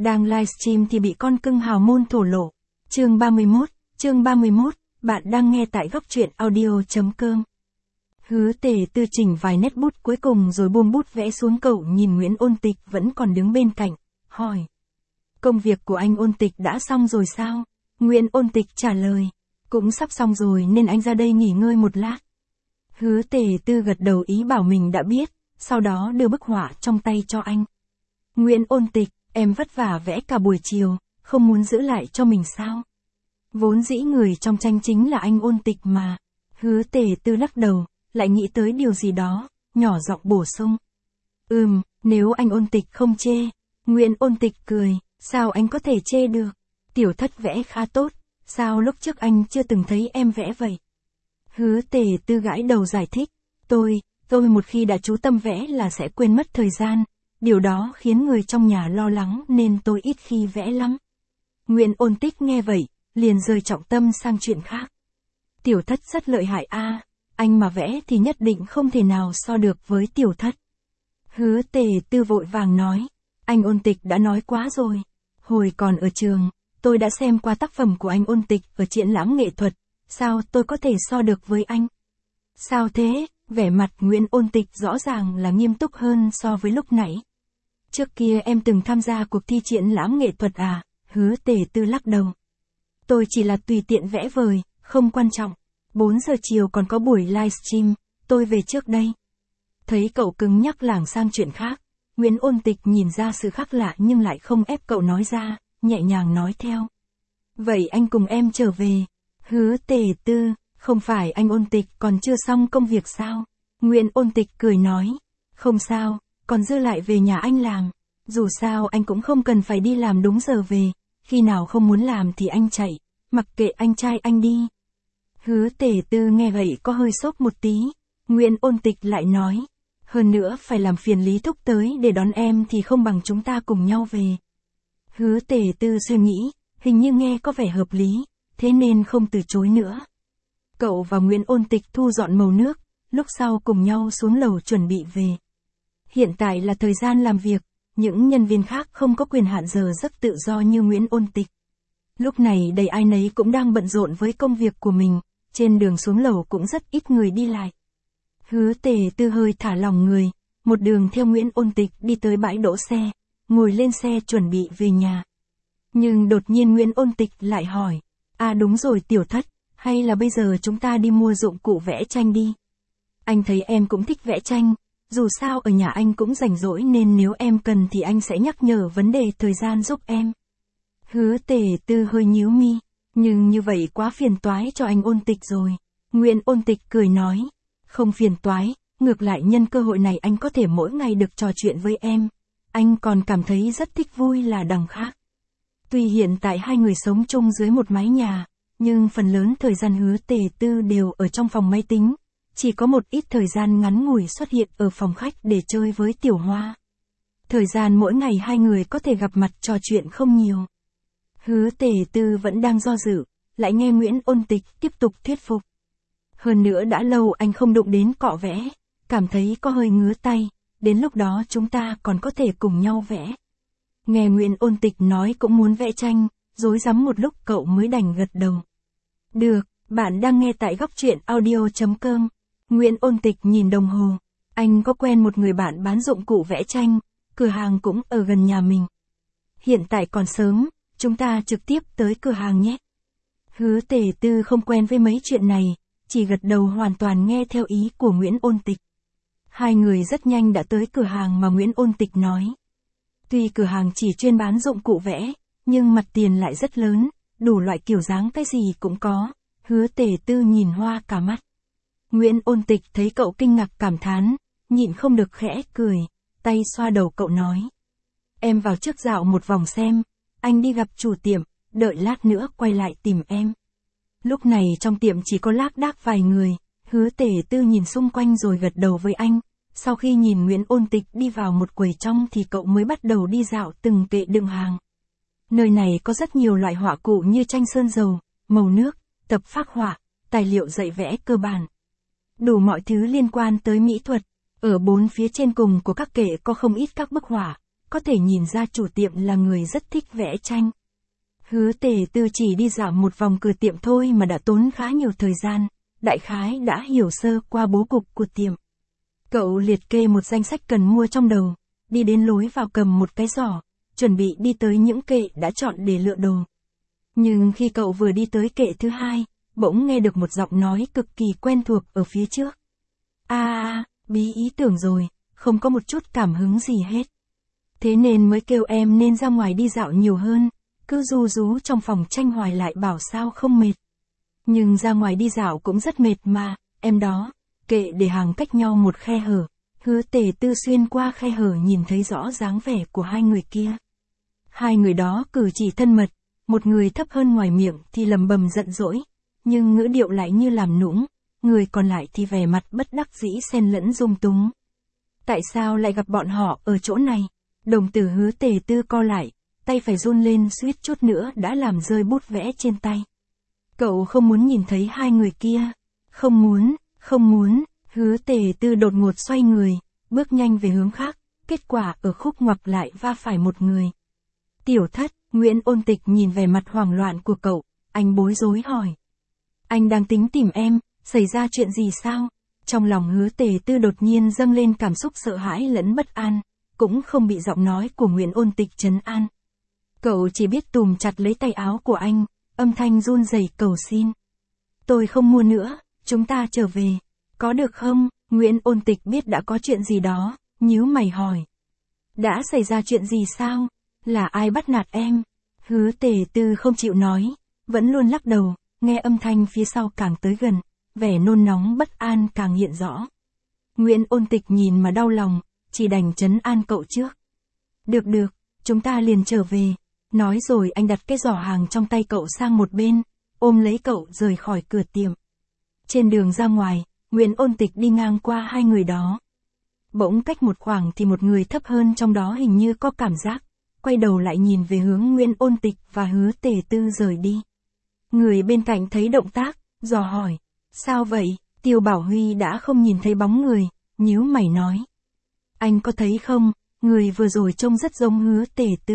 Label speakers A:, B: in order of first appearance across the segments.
A: Đang livestream thì bị con cưng hào môn thổ lộ. Chương 31, bạn đang nghe tại góc truyện audio.com. Hứa Tề Tư chỉnh vài nét bút cuối cùng rồi buông bút vẽ xuống. Cậu nhìn Nguyễn Ôn Tịch vẫn còn đứng bên cạnh, hỏi. Công việc của anh Ôn Tịch đã xong rồi sao? Nguyễn Ôn Tịch trả lời. Cũng sắp xong rồi nên anh ra đây nghỉ ngơi một lát. Hứa Tề Tư gật đầu ý bảo mình đã biết, sau đó đưa bức họa trong tay cho anh. Nguyễn Ôn Tịch, em vất vả vẽ cả buổi chiều, không muốn giữ lại cho mình sao? Vốn dĩ người trong tranh chính là anh Ôn Tịch mà. Hứa Tề Tư lắc đầu, lại nghĩ tới điều gì đó, nhỏ giọng bổ sung. Nếu anh Ôn Tịch không chê. Nguyễn Ôn Tịch cười, sao anh có thể chê được? Tiểu Thất vẽ khá tốt, sao lúc trước anh chưa từng thấy em vẽ vậy? Hứa Tề Tư gãi đầu giải thích, tôi một khi đã chú tâm vẽ là sẽ quên mất thời gian, điều đó khiến người trong nhà lo lắng nên tôi ít khi vẽ lắm. Nguyễn Ôn Tịch nghe vậy, liền rời trọng tâm sang chuyện khác. Tiểu Thất rất lợi hại a, anh mà vẽ thì nhất định không thể nào so được với Tiểu Thất. Hứa Tề Tư vội vàng nói, anh Ôn Tịch đã nói quá rồi. Hồi còn ở trường, tôi đã xem qua tác phẩm của anh Ôn Tịch ở triển lãm nghệ thuật, sao tôi có thể so được với anh? Sao thế? Vẻ mặt Nguyễn Ôn Tịch rõ ràng là nghiêm túc hơn so với lúc nãy. Trước kia em từng tham gia cuộc thi triển lãm nghệ thuật à? Hứa Tề Tư lắc đầu. Tôi chỉ là tùy tiện vẽ vời, không quan trọng. 4 giờ chiều còn có buổi livestream, tôi về trước đây. Thấy cậu cứng nhắc lảng sang chuyện khác, Nguyễn Ôn Tịch nhìn ra sự khác lạ nhưng lại không ép cậu nói ra, nhẹ nhàng nói theo. Vậy anh cùng em trở về. Hứa Tề Tư, không phải anh Ôn Tịch còn chưa xong công việc sao? Nguyễn Ôn Tịch cười nói, không sao, còn dư lại về nhà anh làm. Dù sao anh cũng không cần phải đi làm đúng giờ về, khi nào không muốn làm thì anh chạy, mặc kệ anh trai anh đi. Hứa Tề Tư nghe vậy có hơi sốc một tí, Nguyễn Ôn Tịch lại nói, hơn nữa phải làm phiền Lý Thúc tới để đón em thì không bằng chúng ta cùng nhau về. Hứa Tề Tư suy nghĩ, hình như nghe có vẻ hợp lý, thế nên không từ chối nữa. Cậu và Nguyễn Ôn Tịch thu dọn màu nước, lúc sau cùng nhau xuống lầu chuẩn bị về. Hiện tại là thời gian làm việc, những nhân viên khác không có quyền hạn giờ giấc tự do như Nguyễn Ôn Tịch. Lúc này đầy ai nấy cũng đang bận rộn với công việc của mình, trên đường xuống lầu cũng rất ít người đi lại. Hứa Tề Tư hơi thả lỏng người, một đường theo Nguyễn Ôn Tịch đi tới bãi đỗ xe, ngồi lên xe chuẩn bị về nhà. Nhưng đột nhiên Nguyễn Ôn Tịch lại hỏi, đúng rồi Tiểu Thất, hay là bây giờ chúng ta đi mua dụng cụ vẽ tranh đi? Anh thấy em cũng thích vẽ tranh, dù sao ở nhà anh cũng rảnh rỗi nên nếu em cần thì anh sẽ nhắc nhở vấn đề thời gian giúp em. Hứa Tề Tư hơi nhíu mi, nhưng như vậy quá phiền toái cho anh Ôn Tịch rồi. Nguyễn Ôn Tịch cười nói, không phiền toái, ngược lại nhân cơ hội này anh có thể mỗi ngày được trò chuyện với em. Anh còn cảm thấy rất thích vui là đằng khác. Tuy hiện tại hai người sống chung dưới một mái nhà, nhưng phần lớn thời gian Hứa Tề Tư đều ở trong phòng máy tính, chỉ có một ít thời gian ngắn ngủi xuất hiện ở phòng khách để chơi với Tiểu Hoa. Thời gian mỗi ngày hai người có thể gặp mặt trò chuyện không nhiều. Hứa Tề Tư vẫn đang do dự, lại nghe Nguyễn Ôn Tịch tiếp tục thuyết phục. Hơn nữa đã lâu anh không đụng đến cọ vẽ, cảm thấy có hơi ngứa tay, đến lúc đó chúng ta còn có thể cùng nhau vẽ. Nghe Nguyễn Ôn Tịch nói cũng muốn vẽ tranh, rối rắm một lúc cậu mới đành gật đầu. Được, bạn đang nghe tại góc truyện audio.com. Nguyễn Ôn Tịch nhìn đồng hồ, anh có quen một người bạn bán dụng cụ vẽ tranh, cửa hàng cũng ở gần nhà mình. Hiện tại còn sớm, chúng ta trực tiếp tới cửa hàng nhé. Hứa Tề Tư không quen với mấy chuyện này, chỉ gật đầu hoàn toàn nghe theo ý của Nguyễn Ôn Tịch. Hai người rất nhanh đã tới cửa hàng mà Nguyễn Ôn Tịch nói. Tuy cửa hàng chỉ chuyên bán dụng cụ vẽ, nhưng mặt tiền lại rất lớn, đủ loại kiểu dáng cái gì cũng có. Hứa Tề Tư nhìn hoa cả mắt. Nguyễn Ôn Tịch thấy cậu kinh ngạc cảm thán, nhịn không được khẽ cười, tay xoa đầu cậu nói. Em vào trước dạo một vòng xem, anh đi gặp chủ tiệm, đợi lát nữa quay lại tìm em. Lúc này trong tiệm chỉ có lác đác vài người, Hứa Tề Tư nhìn xung quanh rồi gật đầu với anh. Sau khi nhìn Nguyễn Ôn Tịch đi vào một quầy trong thì cậu mới bắt đầu đi dạo từng kệ đựng hàng. Nơi này có rất nhiều loại họa cụ như tranh sơn dầu, màu nước, tập phác họa, tài liệu dạy vẽ cơ bản. Đủ mọi thứ liên quan tới mỹ thuật. Ở bốn phía trên cùng của các kệ có không ít các bức họa, có thể nhìn ra chủ tiệm là người rất thích vẽ tranh. Hứa Tề Tư chỉ đi dạo một vòng cửa tiệm thôi mà đã tốn khá nhiều thời gian, đại khái đã hiểu sơ qua bố cục của tiệm. Cậu liệt kê một danh sách cần mua trong đầu, đi đến lối vào cầm một cái giỏ, chuẩn bị đi tới những kệ đã chọn để lựa đồ. Nhưng khi cậu vừa đi tới kệ thứ hai, bỗng nghe được một giọng nói cực kỳ quen thuộc ở phía trước. Bí ý tưởng rồi, không có một chút cảm hứng gì hết. Thế nên mới kêu em nên ra ngoài đi dạo nhiều hơn, cứ ru rú trong phòng tranh hoài lại bảo sao không mệt. Nhưng ra ngoài đi dạo cũng rất mệt mà, em đó. Kệ để hàng cách nhau một khe hở, Hứa Tề Tư xuyên qua khe hở nhìn thấy rõ dáng vẻ của hai người kia. Hai người đó cử chỉ thân mật, một người thấp hơn ngoài miệng thì lầm bầm giận dỗi, nhưng ngữ điệu lại như làm nũng, người còn lại thì vẻ mặt bất đắc dĩ xen lẫn dung túng. Tại sao lại gặp bọn họ ở chỗ này? Đồng tử Hứa Tề Tư co lại, tay phải run lên suýt chút nữa đã làm rơi bút vẽ trên tay. Cậu không muốn nhìn thấy hai người kia. Không muốn, Hứa Tề Tư đột ngột xoay người, bước nhanh về hướng khác, kết quả ở khúc ngoặc lại va phải một người. Tiểu Thất, Nguyễn Ôn Tịch nhìn vẻ mặt hoảng loạn của cậu, anh bối rối hỏi. Anh đang tính tìm em, xảy ra chuyện gì sao? Trong lòng Hứa Tề Tư đột nhiên dâng lên cảm xúc sợ hãi lẫn bất an, cũng không bị giọng nói của Nguyễn Ôn Tịch trấn an. Cậu chỉ biết tùm chặt lấy tay áo của anh, âm thanh run rẩy cầu xin. Tôi không mua nữa, chúng ta trở về, có được không? Nguyễn Ôn Tịch biết đã có chuyện gì đó, nhíu mày hỏi. Đã xảy ra chuyện gì sao? Là ai bắt nạt em? Hứa Tề Tư không chịu nói, vẫn luôn lắc đầu, nghe âm thanh phía sau càng tới gần, vẻ nôn nóng bất an càng hiện rõ. Nguyễn Ôn Tịch nhìn mà đau lòng, chỉ đành trấn an cậu trước. Được, chúng ta liền trở về. Nói rồi anh đặt cái giỏ hàng trong tay cậu sang một bên, ôm lấy cậu rời khỏi cửa tiệm. Trên đường ra ngoài, Nguyễn Ôn Tịch đi ngang qua hai người đó. Bỗng cách một khoảng thì một người thấp hơn trong đó hình như có cảm giác, quay đầu lại nhìn về hướng Nguyễn Ôn Tịch và Hứa Tề Tư rời đi. Người bên cạnh thấy động tác, dò hỏi, sao vậy? Tiêu Bảo Huy đã không nhìn thấy bóng người, nhíu mày nói. Anh có thấy không, người vừa rồi trông rất giống Hứa Tề Tư.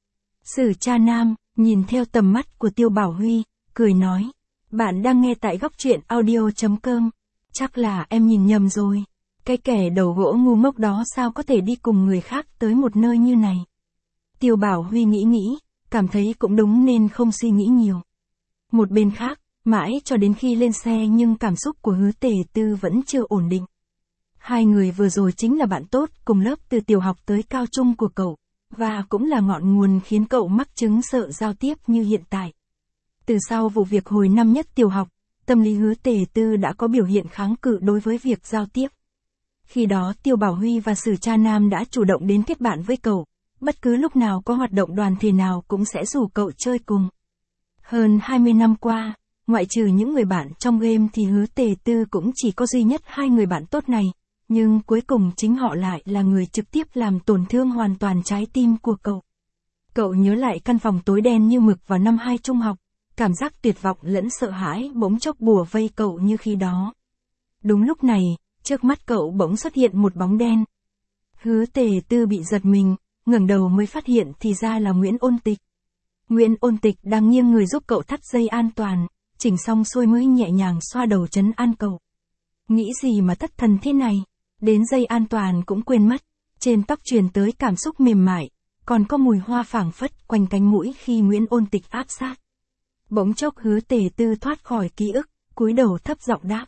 A: Sử Cha Nam, nhìn theo tầm mắt của Tiêu Bảo Huy, cười nói. Bạn đang nghe tại góc truyện audio.com. Chắc là em nhìn nhầm rồi. Cái kẻ đầu gỗ ngu ngốc đó sao có thể đi cùng người khác tới một nơi như này. Tiêu Bảo Huy nghĩ, cảm thấy cũng đúng nên không suy nghĩ nhiều. Một bên khác, mãi cho đến khi lên xe nhưng cảm xúc của Hứa Tề Tư vẫn chưa ổn định. Hai người vừa rồi chính là bạn tốt cùng lớp từ tiểu học tới cao trung của cậu, và cũng là ngọn nguồn khiến cậu mắc chứng sợ giao tiếp như hiện tại. Từ sau vụ việc hồi năm nhất tiểu học, tâm lý Hứa Tề Tư đã có biểu hiện kháng cự đối với việc giao tiếp. Khi đó Tiêu Bảo Huy và Sử Cha Nam đã chủ động đến kết bạn với cậu, bất cứ lúc nào có hoạt động đoàn thể nào cũng sẽ rủ cậu chơi cùng. Hơn 20 năm qua, ngoại trừ những người bạn trong game thì Hứa Tề Tư cũng chỉ có duy nhất hai người bạn tốt này, nhưng cuối cùng chính họ lại là người trực tiếp làm tổn thương hoàn toàn trái tim của cậu. Cậu nhớ lại căn phòng tối đen như mực vào năm 2 trung học, cảm giác tuyệt vọng lẫn sợ hãi bỗng chốc bùa vây cậu như khi đó. Đúng lúc này, trước mắt cậu bỗng xuất hiện một bóng đen. Hứa Tề Tư bị giật mình, ngẩng đầu mới phát hiện thì ra là Nguyễn Ôn Tịch. Nguyễn Ôn Tịch đang nghiêng người giúp cậu thắt dây an toàn, chỉnh xong xuôi mới nhẹ nhàng xoa đầu trấn an cậu. Nghĩ gì mà thất thần thế này, đến dây an toàn cũng quên mất, trên tóc truyền tới cảm xúc mềm mại, còn có mùi hoa phảng phất quanh cánh mũi khi Nguyễn Ôn Tịch áp sát. Bỗng chốc Hứa Tề Tư thoát khỏi ký ức, cúi đầu thấp giọng đáp.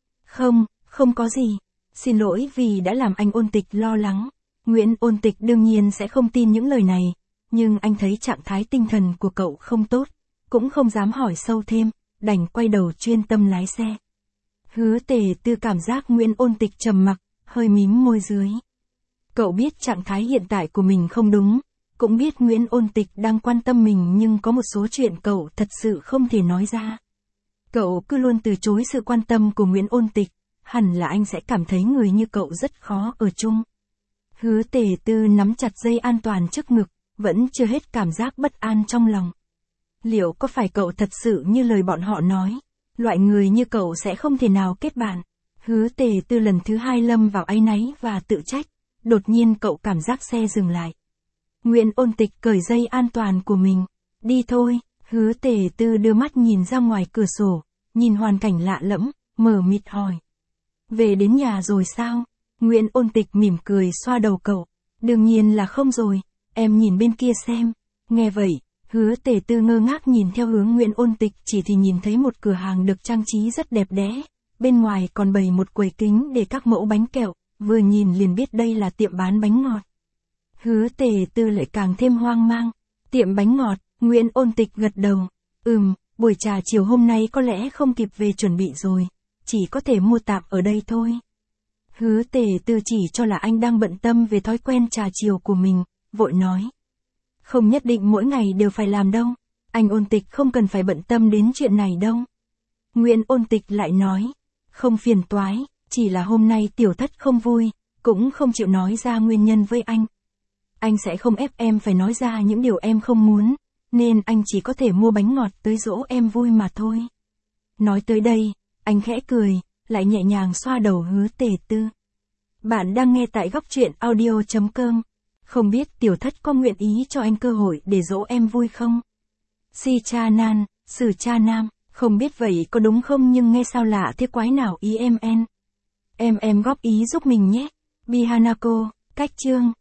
A: Không có gì, xin lỗi vì đã làm anh Ôn Tịch lo lắng. Nguyễn Ôn Tịch đương nhiên sẽ không tin những lời này, nhưng anh thấy trạng thái tinh thần của cậu không tốt, cũng không dám hỏi sâu thêm, đành quay đầu chuyên tâm lái xe. Hứa Tề Tư cảm giác Nguyễn Ôn Tịch trầm mặc, hơi mím môi dưới. Cậu biết trạng thái hiện tại của mình không đúng, cũng biết Nguyễn Ôn Tịch đang quan tâm mình nhưng có một số chuyện cậu thật sự không thể nói ra. Cậu cứ luôn từ chối sự quan tâm của Nguyễn Ôn Tịch, hẳn là anh sẽ cảm thấy người như cậu rất khó ở chung. Hứa Tề Tư nắm chặt dây an toàn trước ngực, vẫn chưa hết cảm giác bất an trong lòng. Liệu có phải cậu thật sự như lời bọn họ nói, loại người như cậu sẽ không thể nào kết bạn? Hứa Tề Tư lần thứ hai lâm vào áy náy và tự trách, đột nhiên cậu cảm giác xe dừng lại. Nguyễn Ôn Tịch cởi dây an toàn của mình. Đi thôi, Hứa Tề Tư đưa mắt nhìn ra ngoài cửa sổ, nhìn hoàn cảnh lạ lẫm, mờ mịt hỏi. Về đến nhà rồi sao? Nguyễn Ôn Tịch mỉm cười xoa đầu cậu. Đương nhiên là không rồi, em nhìn bên kia xem. Nghe vậy, Hứa Tề Tư ngơ ngác nhìn theo hướng Nguyễn Ôn Tịch chỉ thì nhìn thấy một cửa hàng được trang trí rất đẹp đẽ. Bên ngoài còn bày một quầy kính để các mẫu bánh kẹo, vừa nhìn liền biết đây là tiệm bán bánh ngọt. Hứa Tề Tư lại càng thêm hoang mang. Tiệm bánh ngọt, Nguyễn Ôn Tịch gật đầu. Buổi trà chiều hôm nay có lẽ không kịp về chuẩn bị rồi, chỉ có thể mua tạm ở đây thôi. Hứa Tề Tư chỉ cho là anh đang bận tâm về thói quen trà chiều của mình, vội nói. Không nhất định mỗi ngày đều phải làm đâu, anh Ôn Tịch không cần phải bận tâm đến chuyện này đâu. Nguyễn Ôn Tịch lại nói, không phiền toái, chỉ là hôm nay tiểu thất không vui, cũng không chịu nói ra nguyên nhân với anh. Anh sẽ không ép em phải nói ra những điều em không muốn, nên anh chỉ có thể mua bánh ngọt tới dỗ em vui mà thôi. Nói tới đây, anh khẽ cười, lại nhẹ nhàng xoa đầu Hứa Tề Tư. Bạn đang nghe tại góc truyện audio.com. Không biết tiểu thất có nguyện ý cho anh cơ hội để dỗ em vui không? Si cha nan, sử cha nam, không biết vậy có đúng không nhưng nghe sao lạ thế quái nào ý em en. Em góp ý giúp mình nhé. Bi Hanako, cách chương.